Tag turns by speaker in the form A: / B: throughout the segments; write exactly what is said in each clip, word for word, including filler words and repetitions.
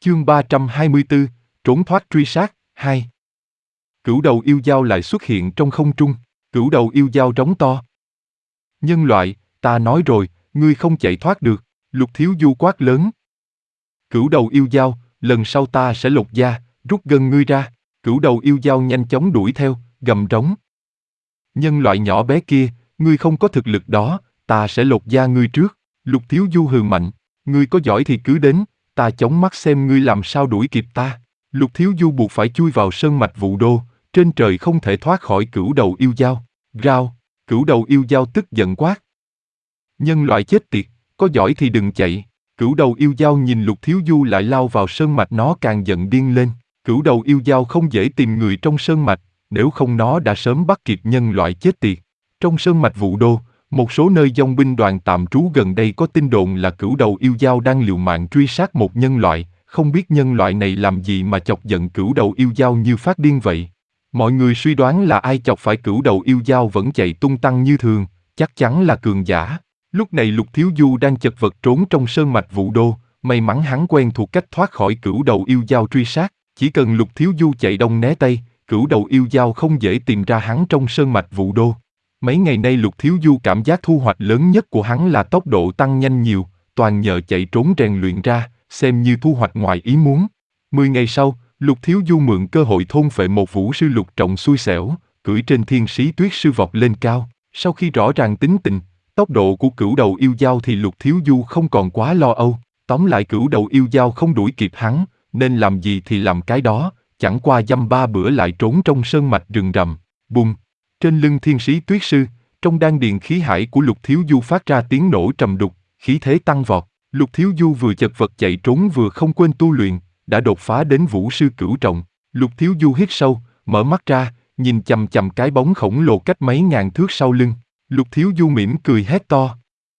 A: Chương ba trăm hai mươi tư, trốn thoát truy sát, hai. Cửu đầu yêu dao lại xuất hiện trong không trung, cửu đầu yêu dao rống to. Nhân loại, ta nói rồi, ngươi không chạy thoát được, Lục Thiếu Du quát lớn. Cửu đầu yêu dao, lần sau ta sẽ lột da, rút gân ngươi ra, cửu đầu yêu dao nhanh chóng đuổi theo, gầm rống. Nhân loại nhỏ bé kia, ngươi không có thực lực đó, ta sẽ lột da ngươi trước, Lục Thiếu Du hừ mạnh, ngươi có giỏi thì cứ đến, ta chống mắt xem ngươi làm sao đuổi kịp ta. Lục Thiếu Du buộc phải chui vào sơn mạch Vũ Đô, trên trời không thể thoát khỏi cửu đầu yêu dao. Rao, cửu đầu yêu dao tức giận quát. Nhân loại chết tiệt, có giỏi thì đừng chạy. Cửu đầu yêu dao nhìn Lục Thiếu Du lại lao vào sơn mạch, nó càng giận điên lên. Cửu đầu yêu dao không dễ tìm người trong sơn mạch, nếu không nó đã sớm bắt kịp nhân loại chết tiệt. Trong sơn mạch Vũ Đô, một số nơi dòng binh đoàn tạm trú gần đây có tin đồn là cửu đầu yêu dao đang liều mạng truy sát một nhân loại, không biết nhân loại này làm gì mà chọc giận cửu đầu yêu dao như phát điên vậy. Mọi người suy đoán là ai chọc phải cửu đầu yêu dao vẫn chạy tung tăng như thường, chắc chắn là cường giả. Lúc này Lục Thiếu Du đang chật vật trốn trong sơn mạch Vũ Đô, may mắn hắn quen thuộc cách thoát khỏi cửu đầu yêu dao truy sát, chỉ cần Lục Thiếu Du chạy đông né tây, cửu đầu yêu dao không dễ tìm ra hắn trong sơn mạch Vũ Đô. Mấy ngày nay Lục Thiếu Du cảm giác thu hoạch lớn nhất của hắn là tốc độ tăng nhanh nhiều, toàn nhờ chạy trốn rèn luyện ra, xem như thu hoạch ngoài ý muốn. Mười ngày sau, Lục Thiếu Du mượn cơ hội thôn phệ một vũ sư lục trọng xui xẻo, cưỡi trên thiên sĩ tuyết sư vọt lên cao. Sau khi rõ ràng tính tình, tốc độ của cửu đầu yêu dao thì Lục Thiếu Du không còn quá lo âu. Tóm lại cửu đầu yêu dao không đuổi kịp hắn, nên làm gì thì làm cái đó, chẳng qua dăm ba bữa lại trốn trong sơn mạch rừng rậm. Bùng! Trên lưng thiên sĩ tuyết sư, trong đan điền khí hải của Lục Thiếu Du phát ra tiếng nổ trầm đục, khí thế tăng vọt. Lục Thiếu Du vừa chật vật chạy trốn vừa không quên tu luyện, đã đột phá đến vũ sư cửu trọng. Lục Thiếu Du hít sâu, mở mắt ra, nhìn chằm chằm cái bóng khổng lồ cách mấy ngàn thước sau lưng. Lục Thiếu Du mỉm cười hét to.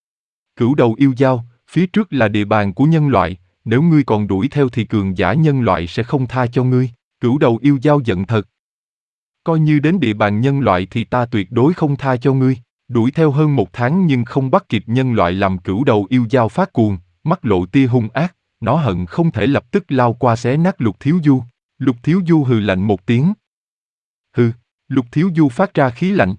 A: Cửu đầu yêu dao, phía trước là địa bàn của nhân loại, nếu ngươi còn đuổi theo thì cường giả nhân loại sẽ không tha cho ngươi. Cửu đầu yêu dao giận thật. Coi như đến địa bàn nhân loại thì ta tuyệt đối không tha cho ngươi. Đuổi theo hơn một tháng nhưng không bắt kịp nhân loại làm cửu đầu yêu dao phát cuồng, mắt lộ tia hung ác, nó hận không thể lập tức lao qua xé nát Lục Thiếu Du. Lục Thiếu Du hừ lạnh một tiếng. Hừ, Lục Thiếu Du phát ra khí lạnh.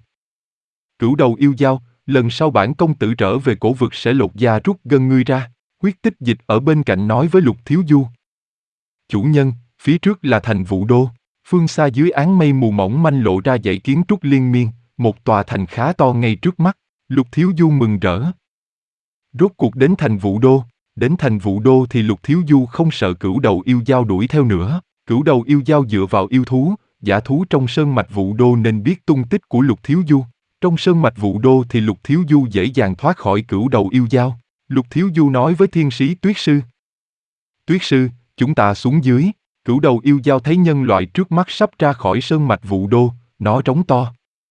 A: Cửu đầu yêu dao, lần sau bản công tử trở về cổ vực sẽ lột da rút gân ngươi ra. Huyết Tích Dịch ở bên cạnh nói với Lục Thiếu Du. Chủ nhân, phía trước là thành Vũ Đô. Phương xa dưới áng mây mù mỏng manh lộ ra dãy kiến trúc liên miên, một tòa thành khá to ngay trước mắt. Lục Thiếu Du mừng rỡ. Rốt cuộc đến thành Vũ Đô, đến thành Vũ Đô thì Lục Thiếu Du không sợ cửu đầu yêu dao đuổi theo nữa. Cửu đầu yêu dao dựa vào yêu thú, dã thú trong sơn mạch Vũ Đô nên biết tung tích của Lục Thiếu Du. Trong sơn mạch Vũ Đô thì Lục Thiếu Du dễ dàng thoát khỏi cửu đầu yêu dao. Lục Thiếu Du nói với thiên sĩ Tuyết Sư. Tuyết Sư, chúng ta xuống dưới. Cửu đầu yêu dao thấy nhân loại trước mắt sắp ra khỏi sơn mạch Vũ Đô, nó rống to.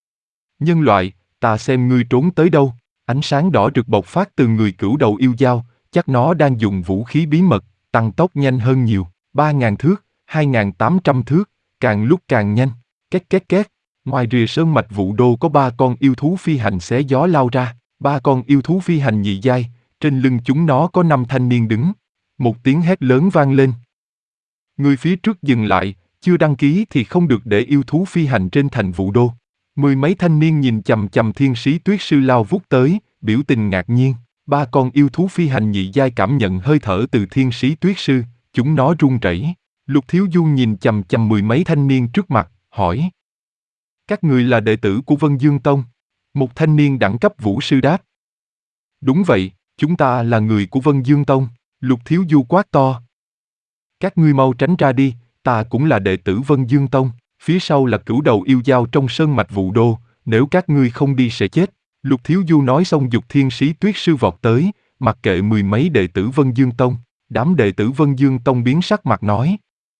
A: Nhân loại, ta xem ngươi trốn tới đâu. Ánh sáng đỏ rực bộc phát từ người cửu đầu yêu dao, chắc nó đang dùng vũ khí bí mật, tăng tốc nhanh hơn nhiều. Ba ngàn thước, hai ngàn tám trăm thước, càng lúc càng nhanh. Két két két. Ngoài rìa sơn mạch Vũ Đô có ba con yêu thú phi hành xé gió lao ra. Ba con yêu thú phi hành nhị giai, trên lưng chúng nó có năm thanh niên đứng. Một tiếng hét lớn vang lên. Người phía trước dừng lại, chưa đăng ký thì không được để yêu thú phi hành trên thành Vũ Đô. Mười mấy thanh niên nhìn chằm chằm thiên sĩ Tuyết Sư lao vút tới, biểu tình ngạc nhiên. Ba con yêu thú phi hành nhị giai cảm nhận hơi thở từ thiên sĩ Tuyết Sư, chúng nó run rẩy. Lục Thiếu Du nhìn chằm chằm mười mấy thanh niên trước mặt, hỏi. Các người là đệ tử của Vân Dương Tông? Một thanh niên đẳng cấp vũ sư đáp. Đúng vậy, chúng ta là người của Vân Dương Tông. Lục Thiếu Du quát to. Các ngươi mau tránh ra đi, ta cũng là đệ tử Vân Dương Tông. Phía sau là cửu đầu yêu dao trong sơn mạch Vũ Đô, nếu các ngươi không đi sẽ chết. Lục Thiếu Du nói xong giục thiên sĩ Tuyết Sư vọt tới, mặc kệ mười mấy đệ tử Vân Dương Tông. Đám đệ tử Vân Dương Tông biến sắc mặt nói.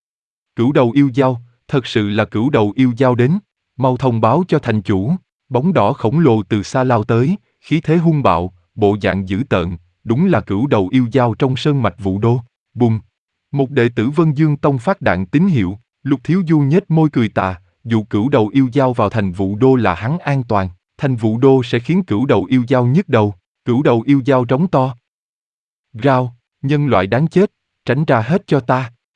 A: Cửu đầu yêu dao, thật sự là cửu đầu yêu dao đến, mau thông báo cho thành chủ. Bóng đỏ khổng lồ từ xa lao tới, khí thế hung bạo, bộ dạng dữ tợn, đúng là cửu đầu yêu dao trong sơn mạch Vũ Đô. Bùng! Một đệ tử Vân Dương Tông phát đạn tín hiệu. Lục Thiếu Du nhếch môi cười tà, dù cửu đầu yêu dao vào thành Vũ Đô là hắn an toàn, thành Vũ Đô sẽ khiến cửu đầu yêu dao nhức đầu. Cửu đầu yêu dao rống to. Rao, nhân loại đáng chết, tránh ra hết cho ta.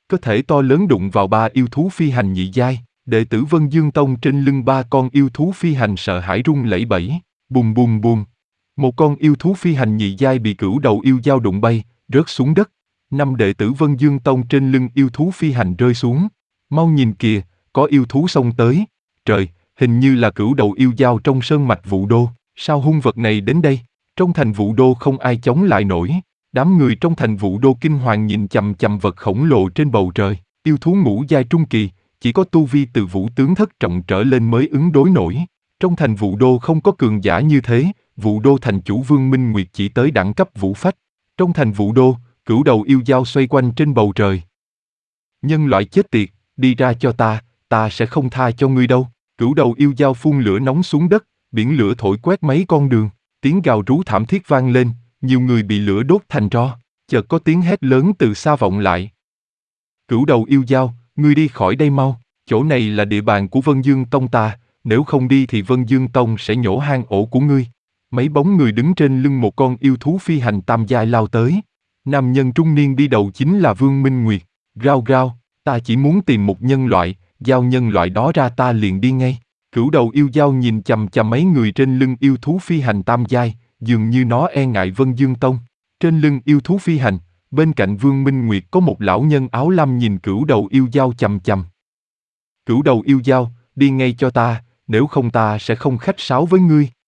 A: cơ thể to lớn đụng vào ba yêu thú phi hành nhị giai, đệ tử Vân Dương Tông trên lưng ba con yêu thú phi hành sợ hãi rung lẩy bẩy, bùm bùm bùm. Một con yêu thú phi hành nhị giai bị cửu đầu yêu dao đụng bay, rớt xuống đất. Năm đệ tử Vân Dương Tông trên lưng yêu thú phi hành rơi xuống. Mau nhìn kìa, có yêu thú xông tới. Trời, hình như là cửu đầu yêu dao trong sơn mạch Vũ Đô. Sao hung vật này đến đây? Trong thành Vũ Đô không ai chống lại nổi. Đám người trong thành Vũ Đô kinh hoàng nhìn chằm chằm vật khổng lồ trên bầu trời. Yêu thú ngũ giai trung kỳ, chỉ có tu vi từ vũ tướng thất trọng trở lên mới ứng đối nổi. Trong thành Vũ Đô không có cường giả như thế. Vũ Đô thành chủ Vương Minh Nguyệt chỉ tới đẳng cấp vũ phách. Trong thành Vũ Đô, cửu đầu yêu dao xoay quanh trên bầu trời. Nhân loại chết tiệt, đi ra cho ta, ta sẽ không tha cho ngươi đâu. Cửu đầu yêu dao phun lửa nóng xuống đất, biển lửa thổi quét mấy con đường, tiếng gào rú thảm thiết vang lên, nhiều người bị lửa đốt thành tro. Chợt có tiếng hét lớn từ xa vọng lại. Cửu đầu yêu dao, ngươi đi khỏi đây mau, chỗ này là địa bàn của Vân Dương Tông ta, nếu không đi thì Vân Dương Tông sẽ nhổ hang ổ của ngươi. Mấy bóng người đứng trên lưng một con yêu thú phi hành tam giai lao tới. Nam nhân trung niên đi đầu chính là Vương Minh Nguyệt. Rao rao, ta chỉ muốn tìm một nhân loại, giao nhân loại đó ra ta liền đi ngay. Cửu đầu yêu dao nhìn chằm chằm mấy người trên lưng yêu thú phi hành tam giai, dường như nó e ngại Vân Dương Tông. Trên lưng yêu thú phi hành, bên cạnh Vương Minh Nguyệt có một lão nhân áo lam nhìn cửu đầu yêu dao chằm chằm. Cửu đầu yêu dao, đi ngay cho ta, nếu không ta sẽ không khách sáo với ngươi.